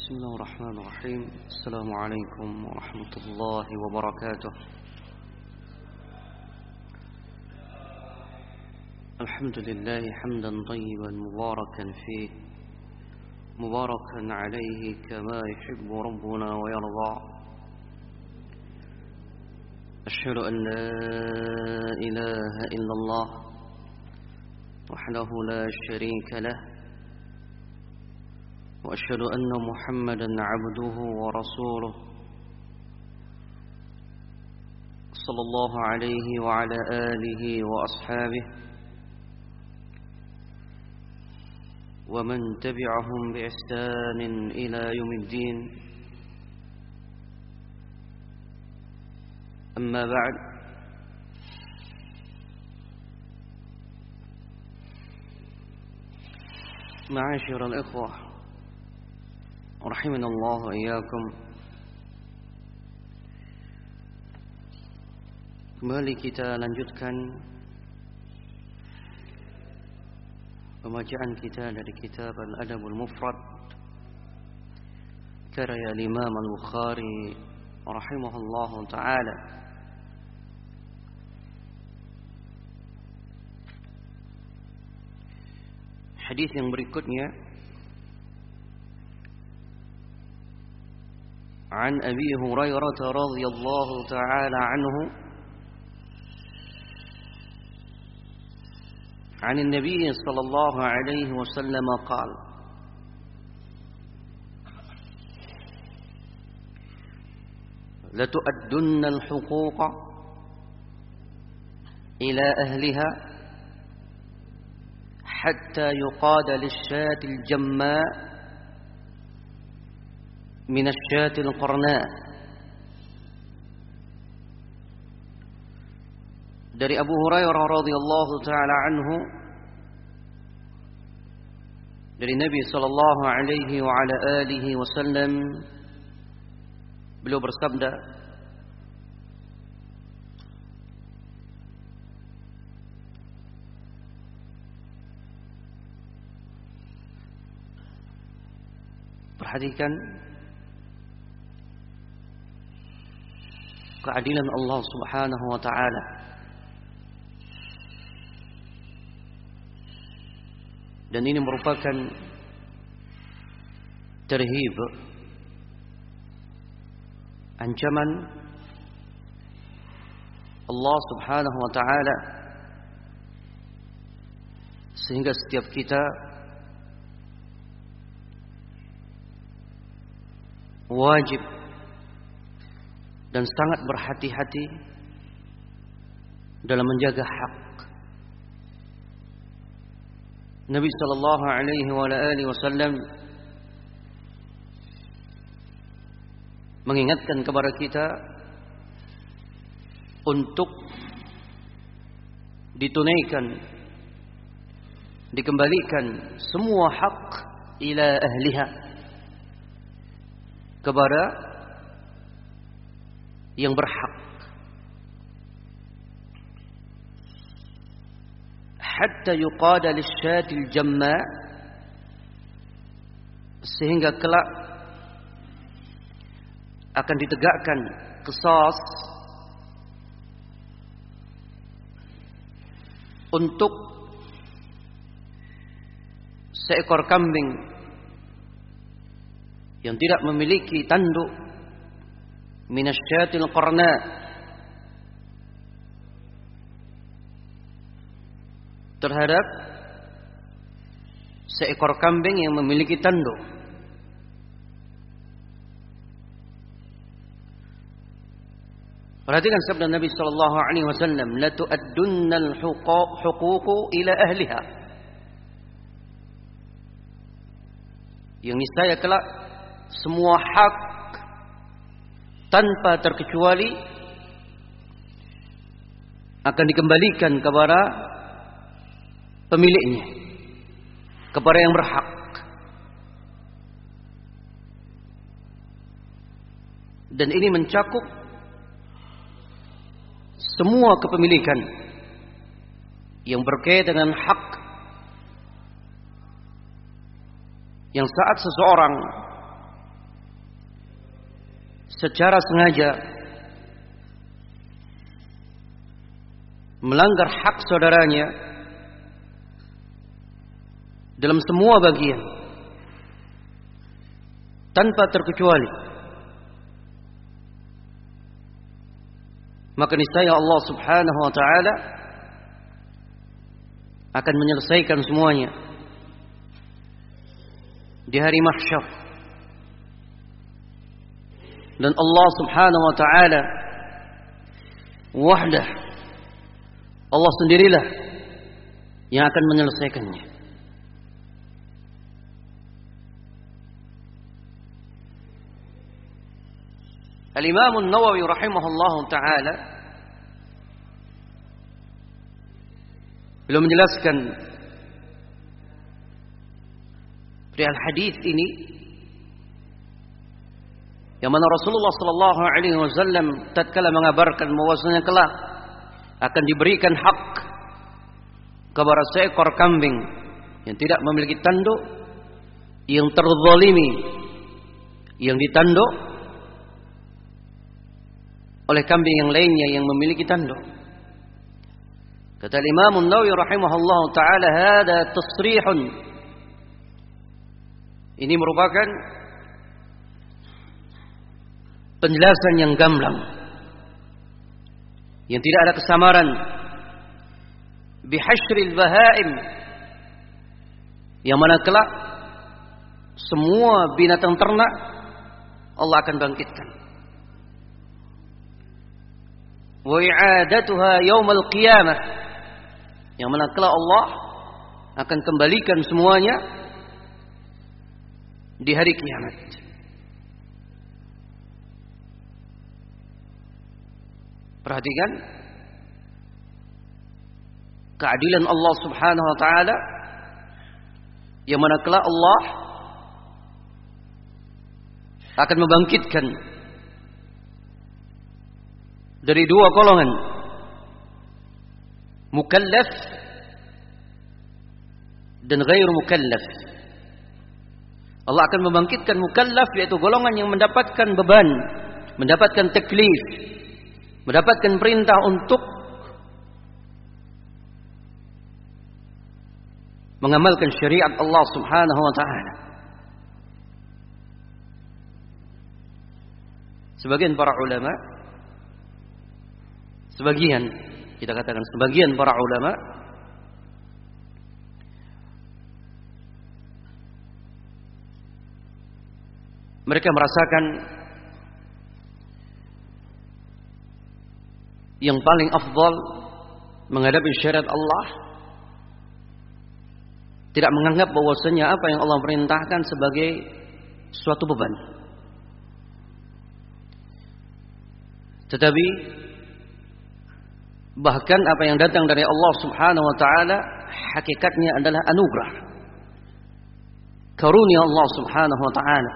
بسم الله الرحمن الرحيم. السلام عليكم ورحمة الله وبركاته. الحمد لله حمدا طيبا مباركا فيه مباركا عليه كما يحب ربنا ويرضى. أشهد أن لا إله إلا الله وحده لا شريك له، وأشهد أن محمدا عبده ورسوله صلى الله عليه وعلى آله وأصحابه ومن تبعهم بإحسان إلى يوم الدين. أما بعد، معاشر الإخوة rahimana Allah wa iyyakum. Kembali kita lanjutkan pembacaan kita dari kitab Al-Adabul Mufrad karya Imam Al-Bukhari rahimahullahu taala. Hadis yang berikutnya عن أبي هريرة رضي الله تعالى عنه عن النبي صلى الله عليه وسلم قال: لتؤدن الحقوق إلى أهلها حتى يقاد للشاة الجماء من الشاة القرناء. Dari Abu Hurairah radhiyallahu taala anhu, dari Nabi sallallahu alaihi wa ala alihi wasallam, beliau bersabda, perhatikan keadilan Allah Subhanahu wa taala. Dan ini merupakan terhib, ancaman Allah Subhanahu wa taala, sehingga setiap kita wajib dan sangat berhati-hati dalam menjaga hak. Nabi sallallahu alaihi wasallam mengingatkan kepada kita untuk ditunaikan, dikembalikan semua hak ila ahliha, kepada yang berhak, hatta yuqada lisyatil jamma, sehingga kelak akan ditegakkan qisas untuk seekor kambing yang tidak memiliki tanduk, minasyatil qarna, terhadap seekor kambing yang memiliki tanduk. Perhatikan sabda Nabi sallallahu alaihi wasallam, la tu'addunnal huquq ila ahliha, yang niscaya kelak semua hak tanpa terkecuali akan dikembalikan kepada pemiliknya, kepada yang berhak. Dan ini mencakup semua kepemilikan yang berkaitan dengan hak yang saat seseorang secara sengaja melanggar hak saudaranya dalam semua bagian tanpa terkecuali, maka niscaya Allah Subhanahu wa taala akan menyelesaikan semuanya di hari mahsyar. Dan Allah Subhanahu wa taala wahdah, Allah sendirilah yang akan menyelesaikannya. Al-Imam An-Nawawi rahimahullahu taala beliau menjelaskan perihal hadis ini yang mana Rasulullah sallallahu alaihi wasallam tatkala mengabarkan bahwasanya kelak akan diberikan hak kepada seekor kambing yang tidak memiliki tanduk, yang terzalimi, yang ditanduk oleh kambing yang lainnya yang memiliki tanduk. Kata Imam An-Nawawi rahimahullahu taala, hada tasrihun, ini merupakan penjelasan yang gamblang, yang tidak ada kesamaran, bihasyril bahaim, yang mana kelak semua binatang ternak Allah akan bangkitkan. Wa i'adatuha yaumal qiyamah, yang mana kelak Allah akan kembalikan semuanya di hari kiamat. Perhatikan keadilan Allah Subhanahu wa taala, yang mana kelak Allah akan membangkitkan dari dua golongan, mukallaf dan ghair mukallaf. Allah akan membangkitkan mukallaf, yaitu golongan yang mendapatkan beban, mendapatkan taklif, mendapatkan perintah untuk mengamalkan syariat Allah Subhanahu wa taala. Sebagian para ulama, sebagian, kita katakan sebagian para ulama mereka merasakan yang paling afdal menghadapi syariat Allah tidak menganggap bahwasanya apa yang Allah perintahkan sebagai suatu beban, tetapi bahkan apa yang datang dari Allah Subhanahu wa taala hakikatnya adalah anugerah, karunia Allah Subhanahu wa taala.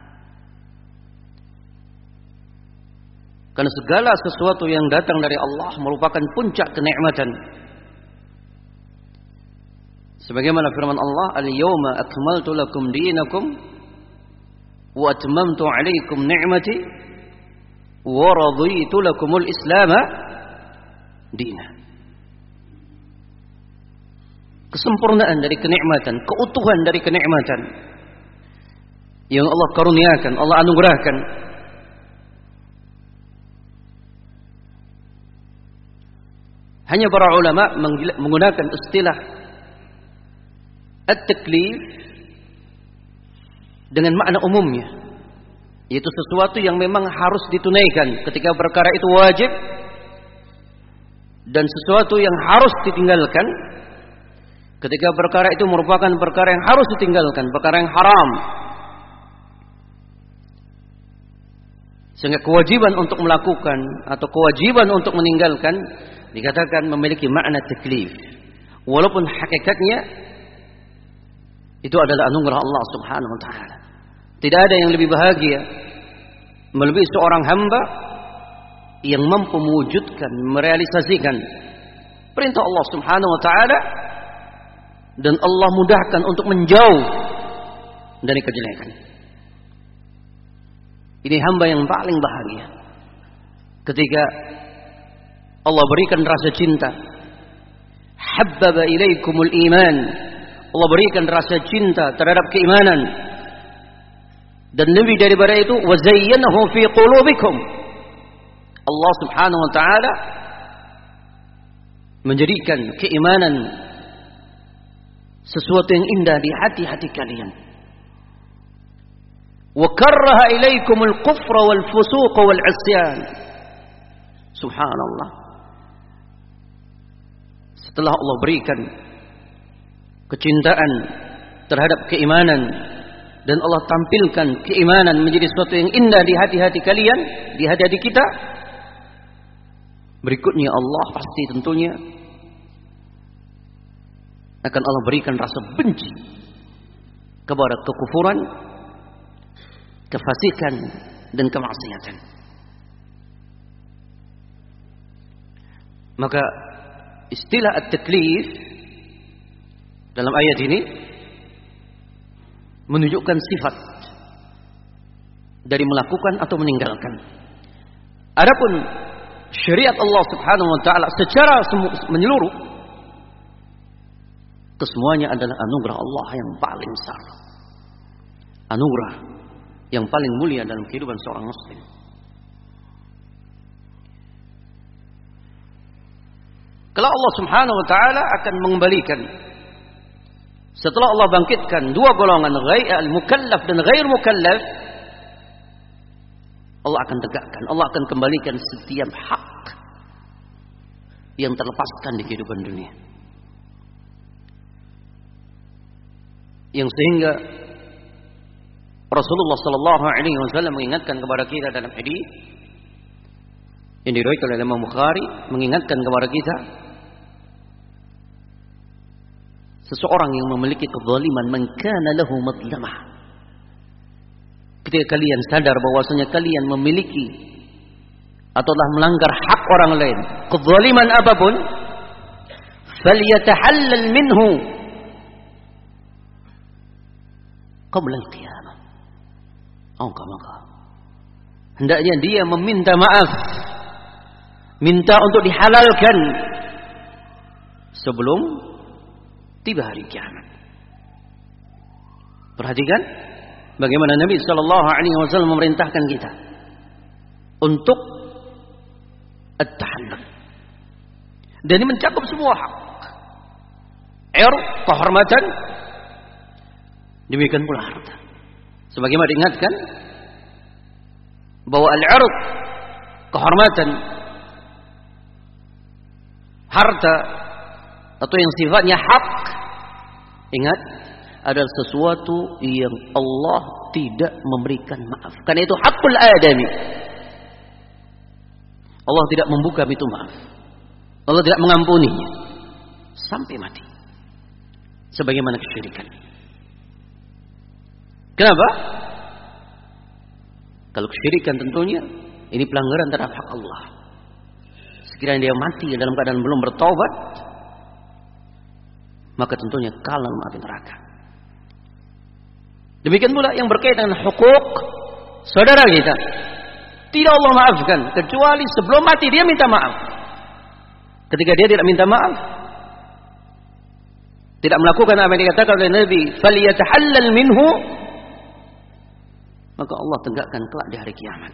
Karena segala sesuatu yang datang dari Allah merupakan puncak kenikmatan. Sebagaimana firman Allah, "Al-yawma akmaltu lakum dinakum wa atmamtu 'alaikum ni'mati wa raditu lakumul Islama dina." Kesempurnaan dari kenikmatan, keutuhan dari kenikmatan yang Allah karuniakan, Allah anugerahkan. Hanya para ulama menggunakan istilah at-taklif dengan makna umumnya, yaitu sesuatu yang memang harus ditunaikan ketika perkara itu wajib, dan sesuatu yang harus ditinggalkan ketika perkara itu merupakan perkara yang harus ditinggalkan, perkara yang haram. Sehingga kewajiban untuk melakukan atau kewajiban untuk meninggalkan dikatakan memiliki makna taklif, walaupun hakikatnya itu adalah anugerah Allah Subhanahu wa taala. Tidak ada yang lebih bahagia melebihi seorang hamba yang mampu mewujudkan, merealisasikan perintah Allah Subhanahu wa taala dan Allah mudahkan untuk menjauh dari kejelekan. Ini hamba yang paling bahagia ketika Allah berikan rasa cinta. Habbaba ilaikumul iman. Allah berikan rasa cinta terhadap keimanan. Dan lebih daripada itu, wa zayyanahu fi qulubikum. Allah Subhanahu wa taala menjadikan keimanan sesuatu yang indah di hati-hati kalian. Wa karraha ilaikumul kufra wal fusuq wal 'isyan. Subhanallah. Setelah Allah berikan kecintaan terhadap keimanan dan Allah tampilkan keimanan menjadi sesuatu yang indah di hati-hati kalian, di hati-hati kita, berikutnya Allah pasti tentunya akan Allah berikan rasa benci kepada kekufuran, kefasikan dan kemaksiatan. Maka istilah at-taklif dalam ayat ini menunjukkan sifat dari melakukan atau meninggalkan. Adapun syariat Allah Subhanahu wa taala secara menyeluruh, kesemuanya adalah anugerah Allah yang paling besar. Anugerah yang paling mulia dalam kehidupan seorang muslim. Kalau Allah Subhanahu wa taala akan mengembalikan setelah Allah bangkitkan dua golongan, al-mukallaf dan ghair mukallaf, Allah akan tegakkan, Allah akan kembalikan setiap hak yang terlepaskan di kehidupan dunia. Yang sehingga Rasulullah sallallahu alaihi wasallam mengingatkan kepada kita dalam hadis yang diriwayatkan oleh Imam Bukhari, mengingatkan kepada kita seseorang yang memiliki kezaliman, man kana lahu madlamah. Ketika kalian sadar bahwasanya kalian memiliki atau telah melanggar hak orang lain, kezaliman apapun, falyatahallal minhu qabla al-qiyamah. Maka hendaknya dia meminta maaf, minta untuk dihalalkan sebelum tiba hari kiamat. Perhatikan bagaimana Nabi sallallahu alaihi wasallam memerintahkan kita untuk at-tahallul. Dan ini mencakup semua hak. Kehormatan, demikian pula harta. Sebagaimana diingatkan bahwa al-'ird, kehormatan, harta atau yang sifatnya hak, ingat, adalah sesuatu yang Allah tidak memberikan maaf. Karena itu hakul adami. Allah tidak membuka pintu maaf. Allah tidak mengampuninya sampai mati. Sebagaimana kesyirikan. Kenapa? Kalau kesyirikan tentunya ini pelanggaran terhadap hak Allah. Sekiranya dia mati dalam keadaan belum bertaubat, maka tentunya kekal dalam api neraka. Demikian pula yang berkaitan dengan hukuk saudara kita, tidak Allah maafkan kecuali sebelum mati dia minta maaf. Ketika dia tidak minta maaf, tidak melakukan apa yang dikatakan oleh Nabi, falyatahallal minhu, maka Allah tegakkan kelak di hari kiamat.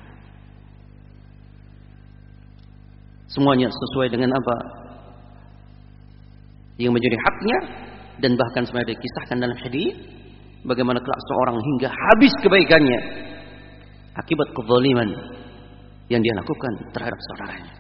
Semuanya sesuai dengan apa yang menjadi haknya, dan bahkan sebenarnya dikisahkan dalam hadis bagaimana kelak seorang hingga habis kebaikannya akibat kezaliman yang dia lakukan terhadap saudaranya.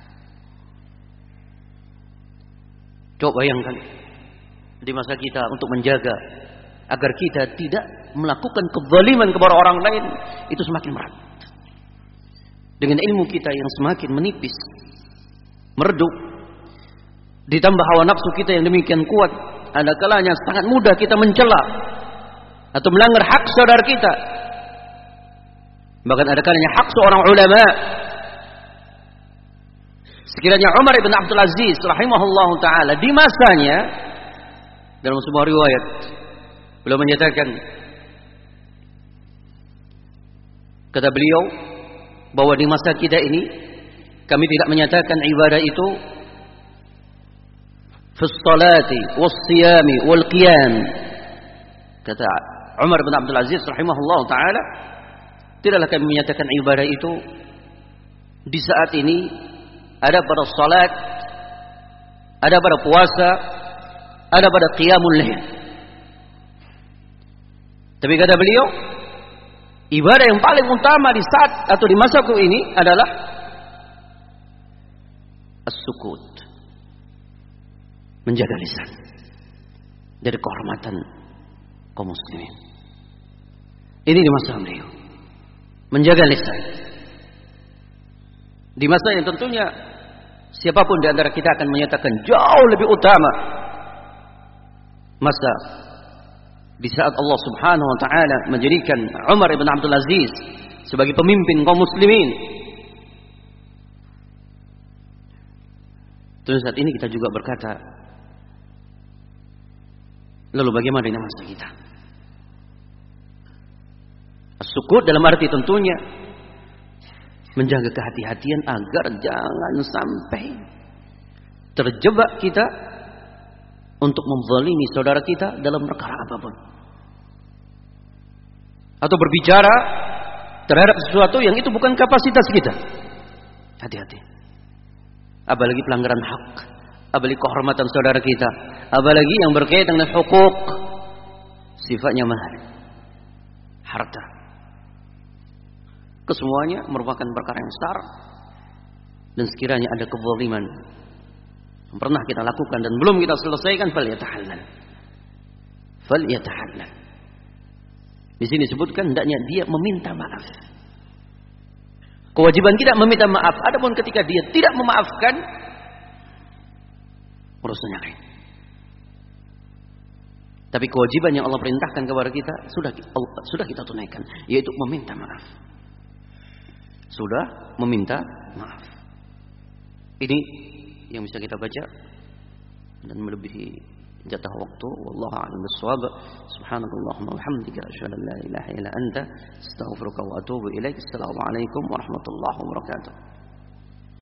Coba bayangkan di masa kita untuk menjaga agar kita tidak melakukan kezaliman kepada orang lain, itu semakin berat. Dengan ilmu kita yang semakin menipis, meredup, ditambah hawa nafsu kita yang demikian kuat, ada kalanya sangat mudah kita mencela atau melanggar hak saudara kita. Bahkan ada kalanya hak seorang ulama. Sekiranya Umar ibn Abdul Aziz rahimahullahu taala di masanya, dalam sebuah riwayat beliau menyatakan, kata beliau, bahwa di masa kita ini kami tidak menyatakan ibadah itu fi sholati was siyami wal qiyam. Kata Umar bin Abdul Aziz rahimahullah taala, tidaklah kami menyatakan ibadah itu di saat ini ada pada salat, ada pada puasa, ada pada qiyamul lail. Tapi kata beliau, ibadah yang paling utama di saat atau di masaku ini adalah as-sukut, menjaga lisan dari kehormatan kaum muslimin. Ini di masa beliau, menjaga lisan. Di masa yang tentunya siapapun di antara kita akan menyatakan jauh lebih utama masa di saat Allah Subhanahu wa taala menjadikan Umar ibn Abdul Aziz sebagai pemimpin kaum muslimin. Terus saat ini kita juga berkata, lalu bagaimana dengan masa kita? As-sukut dalam arti tentunya menjaga kehati-hatian agar jangan sampai terjebak kita untuk menzalimi saudara kita dalam perkara apapun, atau berbicara terhadap sesuatu yang itu bukan kapasitas kita. Hati-hati. Apalagi pelanggaran hak, apalagi kehormatan saudara kita, apalagi yang berkaitan dengan hukuk, sifatnya mahal, harta. Kesemuanya merupakan perkara yang besar, dan sekiranya ada kezaliman yang pernah kita lakukan dan belum kita selesaikan, falyatahallal. Di sini disebutkan hendaknya dia meminta maaf. Kewajiban kita meminta maaf. Adapun ketika dia tidak memaafkan, urusannya lain. Tapi kewajiban yang Allah perintahkan kepada kita sudah kita tunaikan, yaitu meminta maaf. Sudah meminta maaf. Ini yang bisa kita baca dan melebihi jatah waktu. Wallahu a'lam bissawab. Subhanakallahumma wa bihamdika asyhadu an la ilaha illa anta astaghfiruka wa atubu ilaik. Assalamualaikum warahmatullahi wabarakatuh.